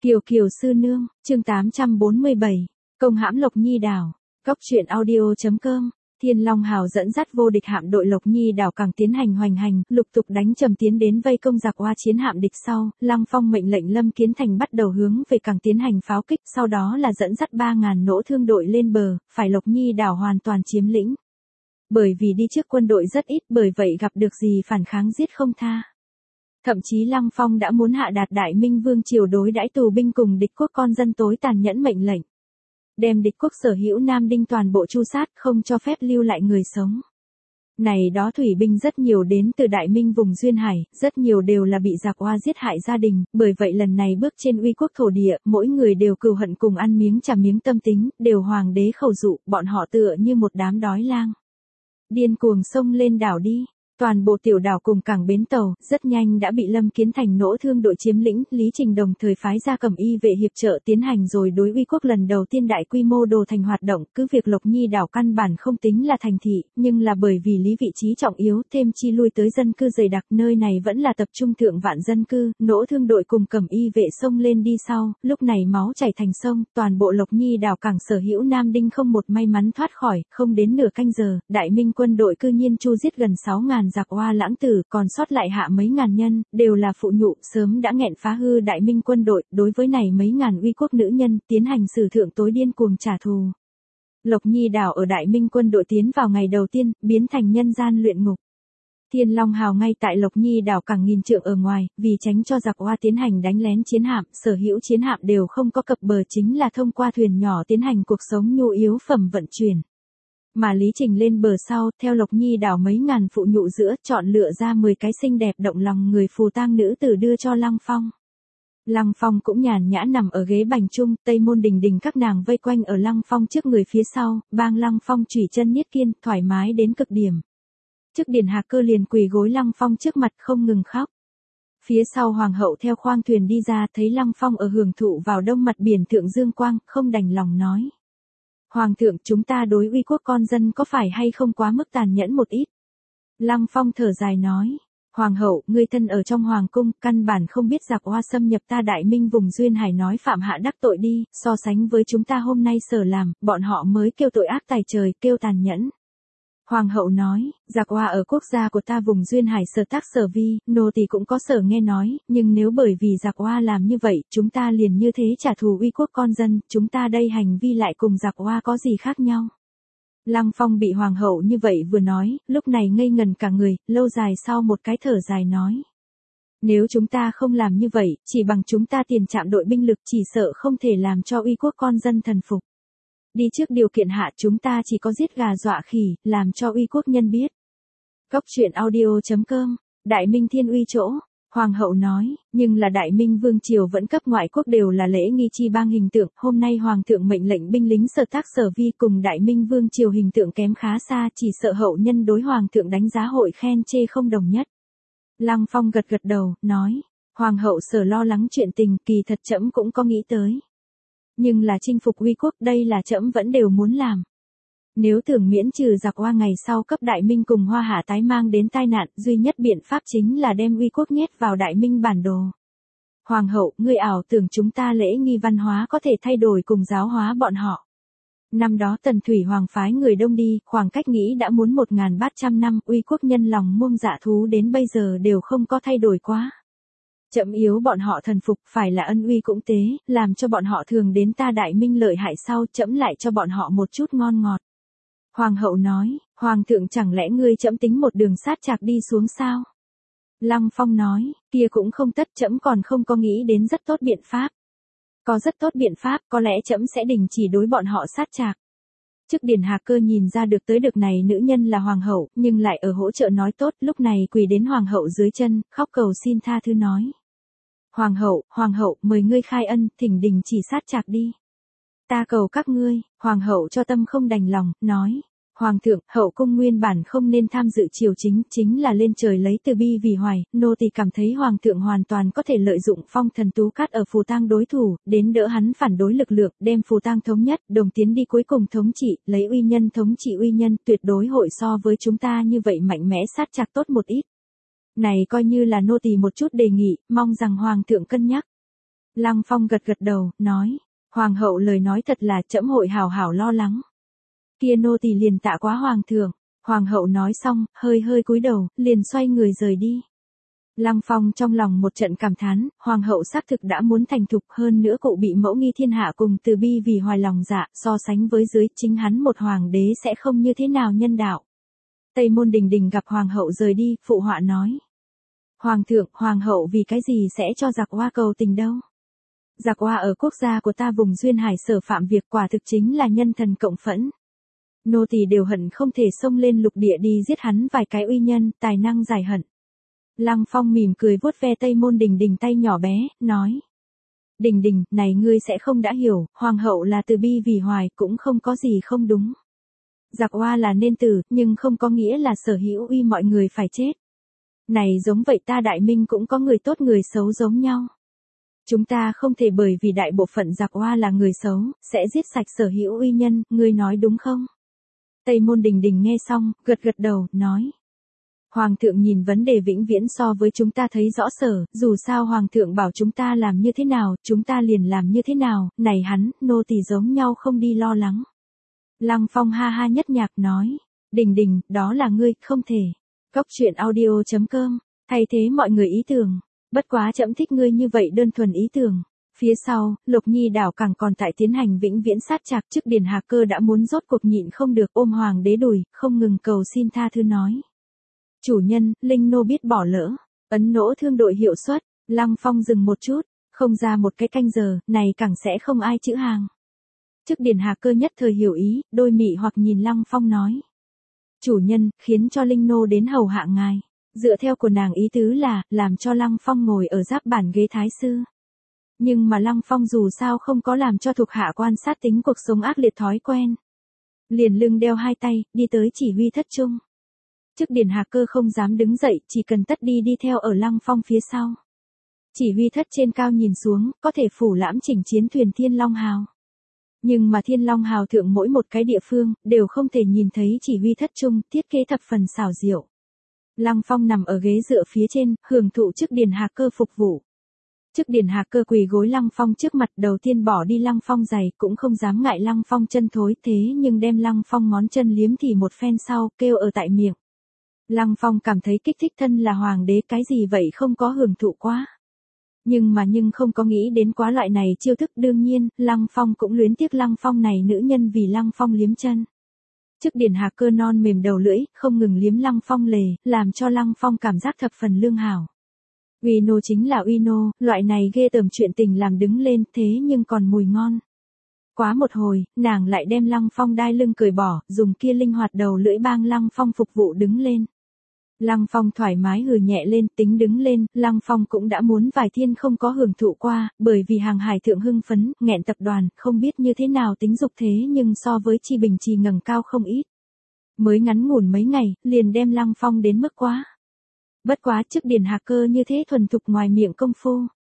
Kiều Kiều sư nương, chương 847, công hãm Lộc Nhi đảo. Cốc truyện audio.com. Thiên Long Hào dẫn dắt vô địch hạm đội Lộc Nhi đảo càng tiến hành hoành hành, lục tục đánh trầm tiến đến vây công giặc Oa chiến hạm địch sau, Lăng Phong mệnh lệnh Lâm Kiến Thành bắt đầu hướng về càng tiến hành pháo kích, sau đó là dẫn dắt 3.000 nỗ thương đội lên bờ, phải Lộc Nhi đảo hoàn toàn chiếm lĩnh. Bởi vì đi trước quân đội rất ít, bởi vậy gặp được gì phản kháng giết không tha. Thậm chí Lăng Phong đã muốn hạ đạt Đại Minh Vương triều đối đãi tù binh cùng địch quốc con dân tối tàn nhẫn mệnh lệnh. Đem địch quốc sở hữu Nam Đinh toàn bộ tru sát, không cho phép lưu lại người sống. Này đó thủy binh rất nhiều đến từ Đại Minh vùng Duyên Hải, rất nhiều đều là bị giặc Oa giết hại gia đình, bởi vậy lần này bước trên uy quốc thổ địa, mỗi người đều cừu hận cùng ăn miếng trả miếng tâm tính, đều hoàng đế khẩu dụ, bọn họ tựa như một đám đói lang. Điên cuồng xông lên đảo đi. Toàn bộ tiểu đảo cùng cảng bến tàu, rất nhanh đã bị Lâm Kiến Thành nỗ thương đội chiếm lĩnh, Lý Trình đồng thời phái ra Cẩm Y vệ hiệp trợ tiến hành rồi đối uy quốc lần đầu tiên đại quy mô đồ thành hoạt động, cứ việc Lộc Nhi đảo căn bản không tính là thành thị, nhưng là bởi vì lý vị trí trọng yếu thêm chi lui tới dân cư dày đặc, nơi này vẫn là tập trung thượng vạn dân cư, nỗ thương đội cùng Cẩm Y vệ xông lên đi sau, lúc này máu chảy thành sông, toàn bộ Lộc Nhi đảo cảng sở hữu Nam Đinh không một may mắn thoát khỏi, không đến nửa canh giờ, Đại Minh quân đội cư nhiên chu giết gần 6.000 giặc Oa lãng tử, còn sót lại hạ mấy ngàn nhân, đều là phụ nhụ, sớm đã nghẹn phá hư Đại Minh quân đội, đối với này mấy ngàn uy quốc nữ nhân, tiến hành sử thượng tối điên cuồng trả thù. Lộc Nhi đảo ở Đại Minh quân đội tiến vào ngày đầu tiên, biến thành nhân gian luyện ngục. Thiên Long Hào ngay tại Lộc Nhi đảo cảng nghìn trượng ở ngoài, vì tránh cho giặc Oa tiến hành đánh lén chiến hạm, sở hữu chiến hạm đều không có cập bờ, chính là thông qua thuyền nhỏ tiến hành cuộc sống nhu yếu phẩm vận chuyển. Mà Lý Trình lên bờ sau, theo Lộc Nhi đảo mấy ngàn phụ nhụ giữa, chọn lựa ra 10 cái xinh đẹp động lòng người phù tang nữ tử đưa cho Lăng Phong. Lăng Phong cũng nhàn nhã nằm ở ghế bành trung, Tây Môn Đình Đình các nàng vây quanh ở Lăng Phong trước người phía sau, bang Lăng Phong chủy chân niết kiên, thoải mái đến cực điểm. Trước Điền Hạc Cơ liền quỳ gối Lăng Phong trước mặt không ngừng khóc. Phía sau hoàng hậu theo khoang thuyền đi ra, thấy Lăng Phong ở hưởng thụ vào đông mặt biển thượng dương quang, không đành lòng nói. Hoàng thượng, chúng ta đối uy quốc con dân có phải hay không quá mức tàn nhẫn một ít? Lăng Phong thở dài nói. Hoàng hậu, ngươi thân ở trong hoàng cung, căn bản không biết giặc Oa xâm nhập ta Đại Minh vùng Duyên Hải nói phạm hạ đắc tội đi, so sánh với chúng ta hôm nay sở làm, bọn họ mới kêu tội ác tày trời, kêu tàn nhẫn. Hoàng hậu nói, giặc Oa ở quốc gia của ta vùng Duyên Hải sở tác sở vi, nô tỳ cũng có sở nghe nói, nhưng nếu bởi vì giặc Oa làm như vậy, chúng ta liền như thế trả thù uy quốc con dân, chúng ta đây hành vi lại cùng giặc Oa có gì khác nhau? Lăng Phong bị hoàng hậu như vậy vừa nói, lúc này ngây ngần cả người, lâu dài sau một cái thở dài nói. Nếu chúng ta không làm như vậy, chỉ bằng chúng ta tiền trạm đội binh lực chỉ sợ không thể làm cho uy quốc con dân thần phục. Đi trước điều kiện hạ chúng ta chỉ có giết gà dọa khỉ, làm cho uy quốc nhân biết. Cốc truyện audio.com, Đại Minh Thiên Uy chỗ, Hoàng hậu nói, nhưng là Đại Minh Vương triều vẫn cấp ngoại quốc đều là lễ nghi chi bang hình tượng, hôm nay Hoàng thượng mệnh lệnh binh lính sở tác sở vi cùng Đại Minh Vương triều hình tượng kém khá xa, chỉ sợ hậu nhân đối Hoàng thượng đánh giá hội khen chê không đồng nhất. Lăng Phong gật gật đầu, nói, Hoàng hậu sở lo lắng chuyện tình, kỳ thật trẫm cũng có nghĩ tới. Nhưng là chinh phục uy quốc đây là trẫm vẫn đều muốn làm. Nếu tưởng miễn trừ giặc Oa ngày sau cấp Đại Minh cùng Hoa Hạ tái mang đến tai nạn, duy nhất biện pháp chính là đem uy quốc nhét vào Đại Minh bản đồ. Hoàng hậu, ngươi ảo tưởng chúng ta lễ nghi văn hóa có thể thay đổi cùng giáo hóa bọn họ. Năm đó Tần Thủy Hoàng phái người Đông đi, khoảng cách nghĩ đã muốn 1.300 năm, uy quốc nhân lòng muông dạ thú đến bây giờ đều không có thay đổi quá. Chậm yếu bọn họ thần phục, phải là ân uy cũng tế, làm cho bọn họ thường đến ta Đại Minh lợi hại sau, chậm lại cho bọn họ một chút ngon ngọt. Hoàng hậu nói, Hoàng thượng chẳng lẽ ngươi chậm tính một đường sát chạc đi xuống sao? Lăng Phong nói, kia cũng không tất, chậm còn không có nghĩ đến rất tốt biện pháp. Có rất tốt biện pháp, có lẽ chậm sẽ đình chỉ đối bọn họ sát chạc. Trước Điền Hạc Cơ nhìn ra được tới được này nữ nhân là hoàng hậu, nhưng lại ở hỗ trợ nói tốt, lúc này quỳ đến hoàng hậu dưới chân, khóc cầu xin tha thứ nói. Hoàng hậu, mời ngươi khai ân, thỉnh đình chỉ sát chạc đi. Ta cầu các ngươi, hoàng hậu cho tâm không đành lòng, nói. Hoàng thượng, hậu cung nguyên bản không nên tham dự triều chính là lên trời lấy từ bi vì hoài, nô tỳ cảm thấy hoàng thượng hoàn toàn có thể lợi dụng phong thần tú cát ở phù tang đối thủ, đến đỡ hắn phản đối lực lượng, đem phù tang thống nhất, đồng tiến đi cuối cùng thống trị, lấy uy nhân thống trị uy nhân, tuyệt đối hội so với chúng ta như vậy mạnh mẽ sát chạc tốt một ít. Này coi như là nô tỳ một chút đề nghị, mong rằng hoàng thượng cân nhắc. Lăng Phong gật gật đầu, nói. Hoàng hậu lời nói thật là trẫm hội hảo hảo lo lắng. Kia nô tỳ liền tạ quá hoàng thượng. Hoàng hậu nói xong, hơi hơi cúi đầu, liền xoay người rời đi. Lăng Phong trong lòng một trận cảm thán, hoàng hậu xác thực đã muốn thành thục, hơn nữa cụ bị mẫu nghi thiên hạ cùng từ bi vì hoài lòng dạ, so sánh với dưới chính hắn một hoàng đế sẽ không như thế nào nhân đạo. Tây Môn Đình Đình gặp hoàng hậu rời đi, phụ họa nói. Hoàng thượng, hoàng hậu vì cái gì sẽ cho giặc Oa cầu tình đâu? Giặc Oa ở quốc gia của ta vùng duyên hải sở phạm việc quả thực chính là nhân thần cộng phẫn. Nô tỳ đều hận không thể xông lên lục địa đi giết hắn vài cái uy nhân, tài năng giải hận. Lăng Phong mỉm cười vuốt ve Tây Môn Đình Đình tay nhỏ bé, nói. Đình Đình, này ngươi sẽ không đã hiểu, hoàng hậu là từ bi vì hoài, cũng không có gì không đúng. Giặc Oa là nên tử, nhưng không có nghĩa là sở hữu uy mọi người phải chết. Này giống vậy ta Đại Minh cũng có người tốt người xấu giống nhau. Chúng ta không thể bởi vì đại bộ phận giặc Oa là người xấu, sẽ giết sạch sở hữu uy nhân, ngươi nói đúng không? Tây Môn Đình Đình nghe xong, gật gật đầu, nói. Hoàng thượng nhìn vấn đề vĩnh viễn so với chúng ta thấy rõ sở, dù sao hoàng thượng bảo chúng ta làm như thế nào, chúng ta liền làm như thế nào, này hắn, nô tỳ giống nhau không đi lo lắng. Lăng Phong ha ha nhất nhạc nói, Đình Đình, đó là ngươi, không thể. Cốc truyện audio.com, thay thế mọi người ý tưởng, bất quá trẫm thích ngươi như vậy đơn thuần ý tưởng. Phía sau, Lộc Nhi đảo càng còn tại tiến hành vĩnh viễn sát chạc, trước Điền Hạc Cơ đã muốn rốt cuộc nhịn không được ôm hoàng đế đùi, không ngừng cầu xin tha thứ nói. Chủ nhân, Linh nô biết bỏ lỡ, ấn nỗ thương đội hiệu suất. Lăng Phong dừng một chút, không ra một cái canh giờ, này càng sẽ không ai chữ hàng. Trước Điền Hạc Cơ nhất thời hiểu ý, đôi mị hoặc nhìn Lăng Phong nói. Chủ nhân, khiến cho Linh nô đến hầu hạ ngài. Dựa theo của nàng ý tứ là, làm cho Lăng Phong ngồi ở giáp bản ghế thái sư. Nhưng mà Lăng Phong dù sao không có làm cho thuộc hạ quan sát tính cuộc sống ác liệt thói quen. Liền lưng đeo hai tay, đi tới chỉ huy thất trung. Trước Điền Hạc Cơ không dám đứng dậy, chỉ cần tất đi theo ở Lăng Phong phía sau. Chỉ huy thất trên cao nhìn xuống, có thể phủ lãm chỉnh chiến thuyền Thiên Long Hào. Nhưng mà Thiên Long Hào thượng mỗi một cái địa phương, đều không thể nhìn thấy chỉ huy thất trung, thiết kế thập phần xảo diệu. Lăng Phong nằm ở ghế dựa phía trên, hưởng thụ trước Điền Hạc Cơ phục vụ. Trước Điền Hạc Cơ quỳ gối Lăng Phong trước mặt, đầu tiên bỏ đi Lăng Phong giày, cũng không dám ngại Lăng Phong chân thối, thế nhưng đem Lăng Phong ngón chân liếm thì một phen sau, kêu ở tại miệng. Lăng Phong cảm thấy kích thích, thân là hoàng đế cái gì vậy không có hưởng thụ quá. Nhưng không có nghĩ đến quá loại này chiêu thức, đương nhiên, Lăng Phong cũng luyến tiếc Lăng Phong này nữ nhân vì Lăng Phong liếm chân. Trước Điền Hạc Cơ non mềm đầu lưỡi, không ngừng liếm Lăng Phong lề, làm cho Lăng Phong cảm giác thập phần lương hảo. Uy nô chính là uy nô, loại này ghê tởm chuyện tình làm đứng lên, thế nhưng còn mùi ngon. Quá một hồi, nàng lại đem Lăng Phong đai lưng cởi bỏ, dùng kia linh hoạt đầu lưỡi bang Lăng Phong phục vụ đứng lên. Lăng Phong thoải mái hừ nhẹ lên, tính đứng lên, Lăng Phong cũng đã muốn vài thiên không có hưởng thụ qua, bởi vì hàng hải thượng hưng phấn, nghẹn tập đoàn, không biết như thế nào tính dục thế nhưng so với Chi Bình Trì ngẩng cao không ít. Mới ngắn ngủn mấy ngày, liền đem Lăng Phong đến mức quá. Bất quá trước Điền Hạc Cơ như thế thuần thục ngoài miệng công phu.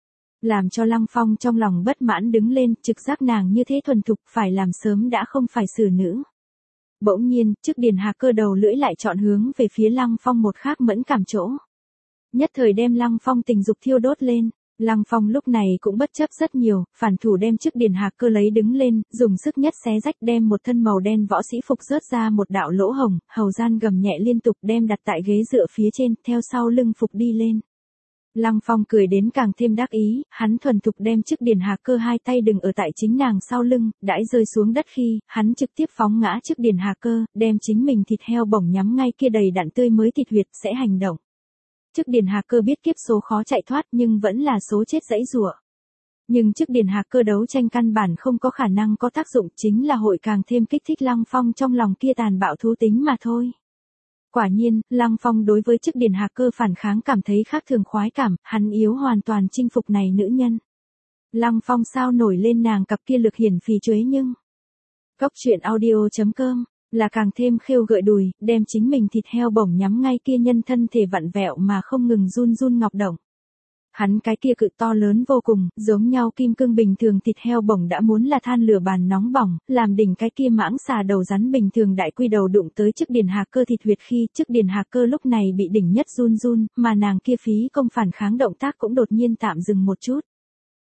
Làm cho Lăng Phong trong lòng bất mãn đứng lên, trực giác nàng như thế thuần thục phải làm sớm đã không phải xử nữ. Bỗng nhiên, trước Điền Hạc Cơ đầu lưỡi lại chọn hướng về phía Lăng Phong một khác mẫn cảm chỗ. Nhất thời đem Lăng Phong tình dục thiêu đốt lên. Lăng Phong lúc này cũng bất chấp rất nhiều, phản thủ đem trước Điền Hạc Cơ lấy đứng lên, dùng sức nhất xé rách đem một thân màu đen võ sĩ phục rớt ra một đạo lỗ hồng, hầu gian gầm nhẹ liên tục đem đặt tại ghế dựa phía trên, theo sau lưng phục đi lên. Lăng Phong cười đến càng thêm đắc ý, hắn thuần thục đem trước Điền Hạc Cơ hai tay đừng ở tại chính nàng sau lưng, đãi rơi xuống đất khi, hắn trực tiếp phóng ngã trước Điền Hạc Cơ, đem chính mình thịt heo bổng nhắm ngay kia đầy đặn tươi mới thịt huyệt sẽ hành động. Trước Điền Hạc Cơ biết kiếp số khó chạy thoát nhưng vẫn là số chết dãy rủa. Nhưng trước Điền Hạc Cơ đấu tranh căn bản không có khả năng có tác dụng, chính là hội càng thêm kích thích Lăng Phong trong lòng kia tàn bạo thú tính mà thôi. Quả nhiên, Lăng Phong đối với trước Điền Hạc Cơ phản kháng cảm thấy khác thường khoái cảm, hắn yếu hoàn toàn chinh phục này nữ nhân. Lăng Phong sao nổi lên nàng cặp kia lực hiển phì chuế nhưng. Cốc truyện audio.com là càng thêm khêu gợi đùi, đem chính mình thịt heo bổng nhắm ngay kia nhân thân thể vặn vẹo mà không ngừng run run ngọc động. Hắn cái kia cự to lớn vô cùng, giống nhau kim cương bình thường thịt heo bổng đã muốn là than lửa bàn nóng bỏng, làm đỉnh cái kia mãng xà đầu rắn bình thường đại quy đầu đụng tới trước Điền Hạc Cơ thịt huyệt khi trước Điền Hạc Cơ lúc này bị đỉnh nhất run run, mà nàng kia phí công phản kháng động tác cũng đột nhiên tạm dừng một chút.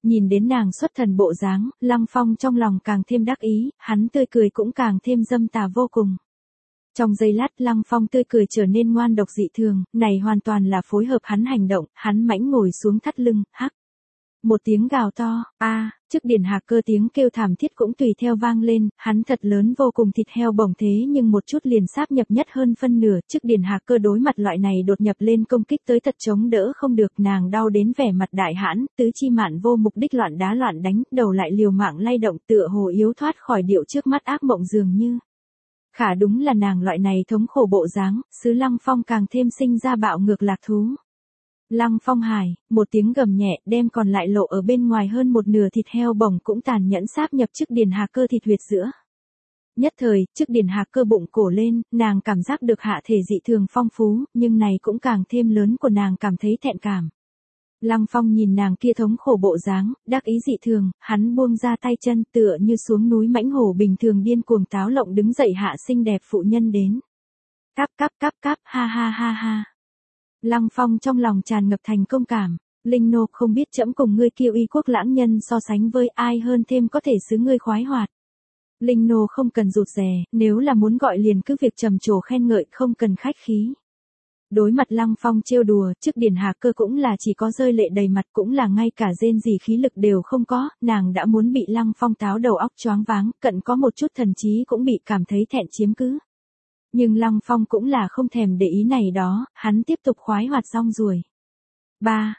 Nhìn đến nàng xuất thần bộ dáng, Lăng Phong trong lòng càng thêm đắc ý, hắn tươi cười cũng càng thêm dâm tà vô cùng. Trong giây lát Lăng Phong tươi cười trở nên ngoan độc dị thường, này hoàn toàn là phối hợp hắn hành động, hắn mãnh ngồi xuống thắt lưng, hắc. Một tiếng gào to, trước Điền Hạc Cơ tiếng kêu thảm thiết cũng tùy theo vang lên, hắn thật lớn vô cùng thịt heo bổng thế nhưng một chút liền sáp nhập nhất hơn phân nửa, trước Điền Hạc Cơ đối mặt loại này đột nhập lên công kích tới thật chống đỡ không được, nàng đau đến vẻ mặt đại hãn, tứ chi mạn vô mục đích loạn đá loạn đánh, đầu lại liều mạng lay động tựa hồ yếu thoát khỏi điệu trước mắt ác mộng dường như. Khả đúng là nàng loại này thống khổ bộ dáng, xứ Lăng Phong càng thêm sinh ra bạo ngược lạc thú. Lăng Phong hài, một tiếng gầm nhẹ đem còn lại lộ ở bên ngoài hơn một nửa thịt heo bổng cũng tàn nhẫn sáp nhập trước Điền Hạc Cơ thịt huyệt giữa. Nhất thời, trước Điền Hạc Cơ bụng cổ lên, nàng cảm giác được hạ thể dị thường phong phú, nhưng này cũng càng thêm lớn của nàng cảm thấy thẹn cảm. Lăng Phong nhìn nàng kia thống khổ bộ dáng, đắc ý dị thường, hắn buông ra tay chân tựa như xuống núi mãnh hổ bình thường điên cuồng táo lộng đứng dậy hạ xinh đẹp phụ nhân đến. Cáp cáp cáp cáp, ha ha ha ha. Lăng Phong trong lòng tràn ngập thành công cảm, Linh Nô không biết trẫm cùng ngươi kia uy quốc lãng nhân so sánh với ai hơn thêm có thể xứ ngươi khoái hoạt. Linh Nô không cần rụt rè, nếu là muốn gọi liền cứ việc trầm trồ khen ngợi không cần khách khí. Đối mặt Lăng Phong trêu đùa, trước Điền Hạc Cơ cũng là chỉ có rơi lệ đầy mặt cũng là ngay cả rên gì khí lực đều không có, nàng đã muốn bị Lăng Phong táo đầu óc choáng váng, cận có một chút thần trí cũng bị cảm thấy thẹn chiếm cứ. Nhưng Lăng Phong cũng là không thèm để ý này đó, hắn tiếp tục khoái hoạt xong rồi. Ba,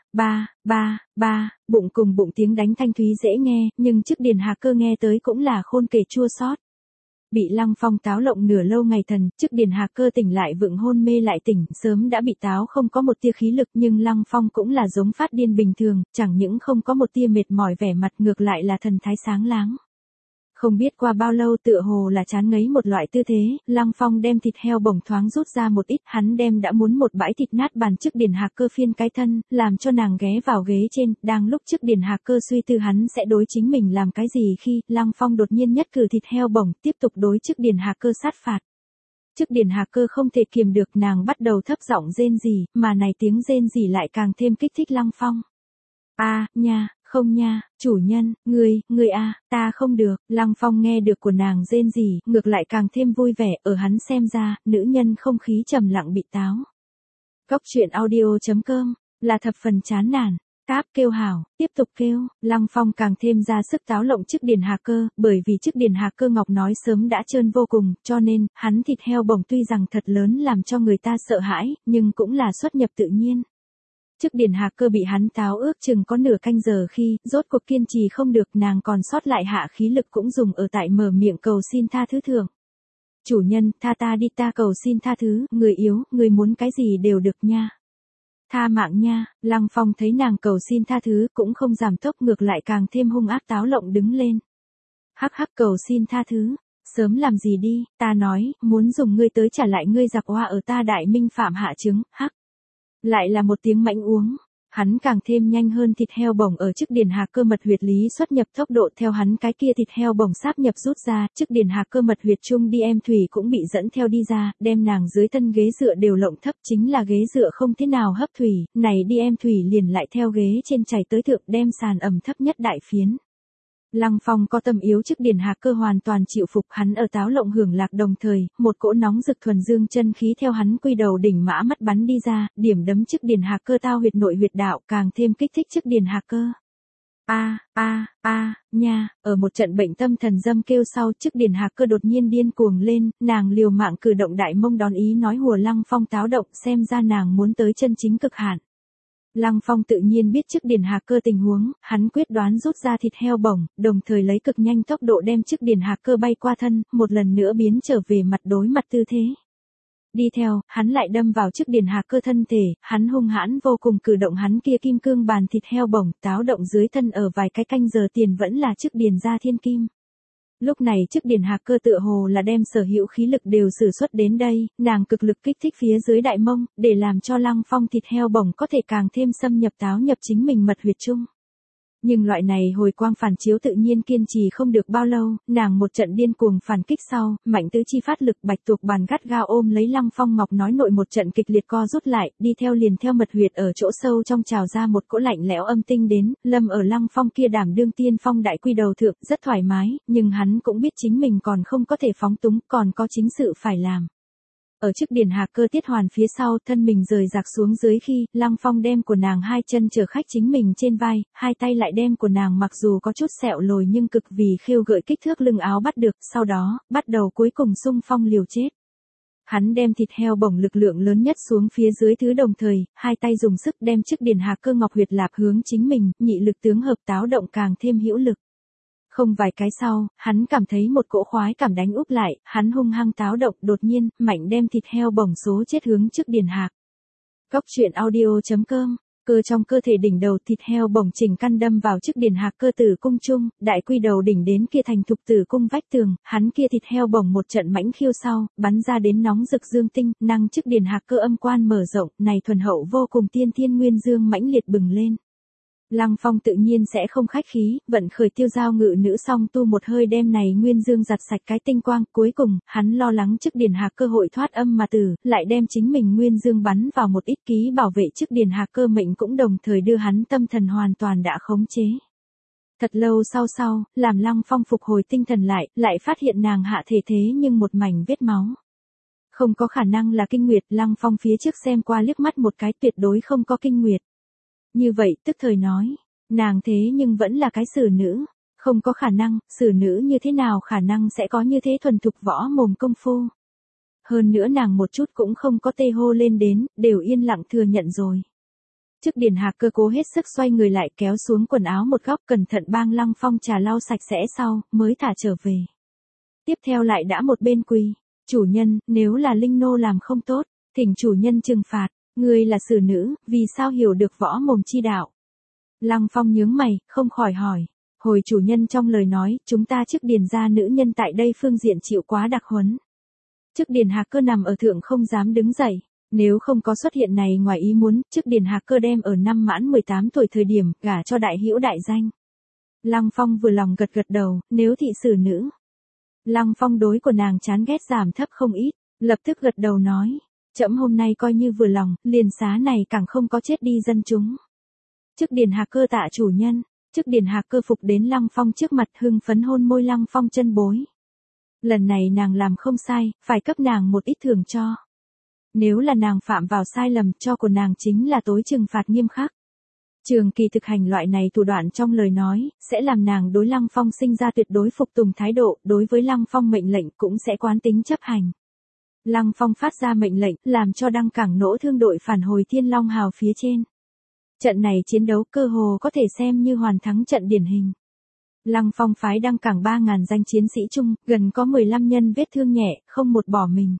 bụng cùng bụng tiếng đánh thanh thúy dễ nghe, nhưng trước Điền Hạc Cơ nghe tới cũng là khôn kể chua xót. Bị Lăng Phong táo lộng nửa lâu ngày thần, trước Điền Hạc Cơ tỉnh lại vựng hôn mê lại tỉnh, sớm đã bị táo không có một tia khí lực nhưng Lăng Phong cũng là giống phát điên bình thường, chẳng những không có một tia mệt mỏi vẻ mặt ngược lại là thần thái sáng láng. Không biết qua bao lâu tựa hồ là chán ngấy một loại tư thế, Lăng Phong đem thịt heo bổng thoáng rút ra một ít, hắn đem đã muốn một bãi thịt nát bàn trước Điền Hạc Cơ phiên cái thân, làm cho nàng ghé vào ghế trên, đang lúc trước Điền Hạc Cơ suy tư hắn sẽ đối chính mình làm cái gì khi, Lăng Phong đột nhiên nhất cử thịt heo bổng, tiếp tục đối trước Điền Hạc Cơ sát phạt. Trước Điền Hạc Cơ không thể kiềm được nàng bắt đầu thấp giọng rên rỉ, mà này tiếng rên rỉ lại càng thêm kích thích Lăng Phong. Nha. Không nha, chủ nhân, ngươi ta không được, Lăng Phong nghe được của nàng rên rỉ, ngược lại càng thêm vui vẻ, ở hắn xem ra, nữ nhân không khí trầm lặng bị táo. Cóc truyện audio.com, là thập phần chán nản, cáp kêu hảo, tiếp tục kêu, Lăng Phong càng thêm ra sức táo lộng trước Điền Hạc Cơ, bởi vì trước Điền Hạc Cơ ngọc nói sớm đã trơn vô cùng, cho nên, hắn thịt heo bổng tuy rằng thật lớn làm cho người ta sợ hãi, nhưng cũng là xuất nhập tự nhiên. Trước Điền Hạc Cơ bị hắn táo ước chừng có nửa canh giờ khi, rốt cuộc kiên trì không được nàng còn sót lại hạ khí lực cũng dùng ở tại mở miệng cầu xin tha thứ thưởng. Chủ nhân, tha ta đi ta cầu xin tha thứ, người yếu, người muốn cái gì đều được nha. Tha mạng nha, Lăng Phong thấy nàng cầu xin tha thứ cũng không giảm tốc ngược lại càng thêm hung ác táo lộng đứng lên. Hắc hắc cầu xin tha thứ, sớm làm gì đi, ta nói, muốn dùng ngươi tới trả lại ngươi giặc oa ở ta Đại Minh phạm hạ chứng, hắc. Lại là một tiếng mãnh uống, hắn càng thêm nhanh hơn thịt heo bổng ở trước Điền Hạc Cơ mật huyệt lý xuất nhập tốc độ theo hắn cái kia thịt heo bổng sáp nhập rút ra, trước Điền Hạc Cơ mật huyệt chung đi em thủy cũng bị dẫn theo đi ra, đem nàng dưới thân ghế dựa đều lộng thấp chính là ghế dựa không thế nào hấp thủy, này đi em thủy liền lại theo ghế trên chảy tới thượng đem sàn ẩm thấp nhất đại phiến. Lăng Phong có tâm yếu trước Điền Hạc Cơ hoàn toàn chịu phục hắn ở táo lộng hưởng lạc đồng thời, một cỗ nóng rực thuần dương chân khí theo hắn quy đầu đỉnh mã mắt bắn đi ra, điểm đấm trước Điền Hạc Cơ tao huyệt nội huyệt đạo càng thêm kích thích trước Điền Hạc Cơ. Nha, ở một trận bệnh tâm thần dâm kêu sau trước Điền Hạc Cơ đột nhiên điên cuồng lên, nàng liều mạng cử động đại mông đón ý nói hùa Lăng Phong táo động xem ra nàng muốn tới chân chính cực hạn. Lăng Phong tự nhiên biết trước Điền Hạc Cơ tình huống, hắn quyết đoán rút ra thịt heo bổng, đồng thời lấy cực nhanh tốc độ đem trước Điền Hạc Cơ bay qua thân, một lần nữa biến trở về mặt đối mặt tư thế. Đi theo, hắn lại đâm vào trước Điền Hạc Cơ thân thể, hắn hung hãn vô cùng cử động hắn kia kim cương bàn thịt heo bổng, táo động dưới thân ở vài cái canh giờ tiền vẫn là trước Điền gia thiên kim. Lúc này trước Điền Hạc Cơ tựa hồ là đem sở hữu khí lực đều sử xuất đến đây, nàng cực lực kích thích phía dưới đại mông, để làm cho Lăng Phong thịt heo bổng có thể càng thêm xâm nhập táo nhập chính mình mật huyệt chung. Nhưng loại này hồi quang phản chiếu tự nhiên kiên trì không được bao lâu, nàng một trận điên cuồng phản kích sau, mạnh tứ chi phát lực, bạch tuộc bàn gắt gao ôm lấy Lăng Phong ngọc nói nội một trận kịch liệt co rút lại, đi theo liền theo mật huyệt ở chỗ sâu trong trào ra một cỗ lạnh lẽo âm tinh đến, lâm ở Lăng Phong kia đảm đương tiên phong đại quy đầu thượng, rất thoải mái, nhưng hắn cũng biết chính mình còn không có thể phóng túng, còn có chính sự phải làm. Ở trước điển hạc cơ tiết hoàn phía sau, thân mình rời rạc xuống dưới khi, Lăng Phong đem của nàng hai chân chở khách chính mình trên vai, hai tay lại đem của nàng mặc dù có chút sẹo lồi nhưng cực vì khêu gợi kích thước lưng áo bắt được, sau đó, bắt đầu cuối cùng xung phong liều chết. Hắn đem thịt heo bổng lực lượng lớn nhất xuống phía dưới thứ đồng thời, hai tay dùng sức đem trước điển hạc cơ ngọc huyệt lạp hướng chính mình, nhị lực tướng hợp táo động càng thêm hữu lực. Không vài cái sau, hắn cảm thấy một cỗ khoái cảm đánh úp lại, hắn hung hăng táo động, đột nhiên, mạnh đem thịt heo bổng số chết hướng trước điển hạc. Góc truyện audio.com, cơ trong cơ thể đỉnh đầu thịt heo bổng chỉnh căn đâm vào trước điển hạc cơ tử cung trung, đại quy đầu đỉnh đến kia thành thục tử cung vách tường, hắn kia thịt heo bổng một trận mãnh khiêu sau, bắn ra đến nóng rực dương tinh, năng trước điển hạc cơ âm quan mở rộng, này thuần hậu vô cùng tiên thiên nguyên dương mãnh liệt bừng lên. Lăng Phong tự nhiên sẽ không khách khí, vận khởi tiêu giao ngự nữ song tu một hơi đem này nguyên dương giặt sạch cái tinh quang, cuối cùng, hắn lo lắng trước điển hạc cơ hội thoát âm mà tử, lại đem chính mình nguyên dương bắn vào một ít ký bảo vệ trước điển hạc cơ mệnh cũng đồng thời đưa hắn tâm thần hoàn toàn đã khống chế. Thật lâu sau, làm Lăng Phong phục hồi tinh thần lại phát hiện nàng hạ thể thế nhưng một mảnh vết máu. Không có khả năng là kinh nguyệt, Lăng Phong phía trước xem qua liếc mắt một cái tuyệt đối không có kinh nguyệt. Như vậy, tức thời nói, nàng thế nhưng vẫn là cái xử nữ, không có khả năng, xử nữ như thế nào khả năng sẽ có như thế thuần thục võ mồm công phu. Hơn nữa nàng một chút cũng không có tê hô lên đến, đều yên lặng thừa nhận rồi. Trước điển hạc cơ cố hết sức xoay người lại kéo xuống quần áo một góc cẩn thận bang Lăng Phong trà lau sạch sẽ sau, mới thả trở về. Tiếp theo lại đã một bên quỳ, chủ nhân, nếu là Linh Nô làm không tốt, thỉnh chủ nhân trừng phạt. Ngươi là xử nữ, vì sao hiểu được võ mồm chi đạo? Lăng Phong nhướng mày, không khỏi hỏi. Hồi chủ nhân trong lời nói, chúng ta trước điền ra nữ nhân tại đây phương diện chịu quá đặc huấn. Trước điền hạc cơ nằm ở thượng không dám đứng dậy. Nếu không có xuất hiện này ngoài ý muốn, trước điền hạc cơ đem ở năm mãn 18 tuổi thời điểm, gả cho đại hữu đại danh. Lăng Phong vừa lòng gật đầu, nếu thị xử nữ. Lăng Phong đối của nàng chán ghét giảm thấp không ít, lập tức gật đầu nói. Trẫm hôm nay coi như vừa lòng, liền xá này càng không có chết đi dân chúng. Trước điển hạc cơ tạ chủ nhân, trước điển hạc cơ phục đến Lăng Phong trước mặt hưng phấn hôn môi Lăng Phong chân bối. Lần này nàng làm không sai, phải cấp nàng một ít thưởng cho. Nếu là nàng phạm vào sai lầm cho của nàng chính là tối trừng phạt nghiêm khắc. Trường kỳ thực hành loại này thủ đoạn trong lời nói, sẽ làm nàng đối Lăng Phong sinh ra tuyệt đối phục tùng thái độ, đối với Lăng Phong mệnh lệnh cũng sẽ quán tính chấp hành. Lăng Phong phát ra mệnh lệnh, làm cho đăng cảng nỗ thương đội phản hồi Thiên Long Hào phía trên. Trận này chiến đấu cơ hồ có thể xem như hoàn thắng trận điển hình. Lăng Phong phái đăng cảng 3.000 danh chiến sĩ chung, gần có 15 nhân vết thương nhẹ, không một bỏ mình.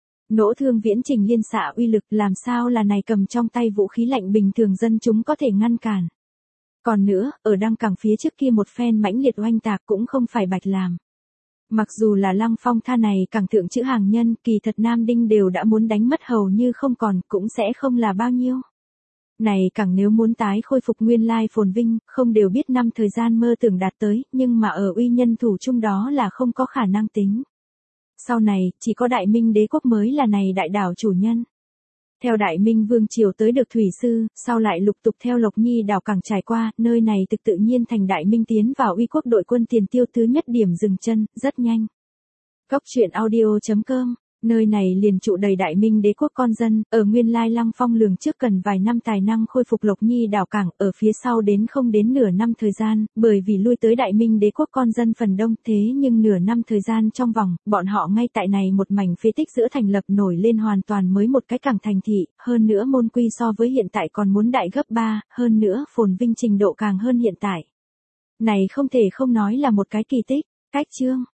Nỗ thương viễn trình liên xạ uy lực làm sao là này cầm trong tay vũ khí lạnh bình thường dân chúng có thể ngăn cản. Còn nữa, ở đăng cảng phía trước kia một phen mãnh liệt oanh tạc cũng không phải bạch làm. Mặc dù là Lăng Phong tha này càng thượng chữ hàng nhân, kỳ thật Nam Đinh đều đã muốn đánh mất hầu như không còn, cũng sẽ không là bao nhiêu. Này càng nếu muốn tái khôi phục nguyên lai phồn vinh, không đều biết năm thời gian mơ tưởng đạt tới, nhưng mà ở uy nhân thủ chung đó là không có khả năng tính. Sau này, chỉ có Đại Minh đế quốc mới là này đại đảo chủ nhân. Theo Đại Minh Vương Triều tới được Thủy Sư, sau lại lục tục theo Lộc Nhi đảo cảng trải qua, nơi này tự nhiên thành Đại Minh tiến vào uy quốc đội quân tiền tiêu thứ nhất điểm dừng chân, rất nhanh. Góc truyện audio.com, nơi này liền trụ đầy Đại Minh đế quốc con dân, ở nguyên lai Lăng Phong lường trước cần vài năm tài năng khôi phục Lộc Nhi đảo cảng, ở phía sau đến không đến nửa năm thời gian, bởi vì lui tới Đại Minh đế quốc con dân phần đông thế nhưng nửa năm thời gian trong vòng, bọn họ ngay tại này một mảnh phế tích giữa thành lập nổi lên hoàn toàn mới một cái cảng thành thị, hơn nữa môn quy so với hiện tại còn muốn đại gấp 3, hơn nữa phồn vinh trình độ càng hơn hiện tại. Này không thể không nói là một cái kỳ tích, cách chương.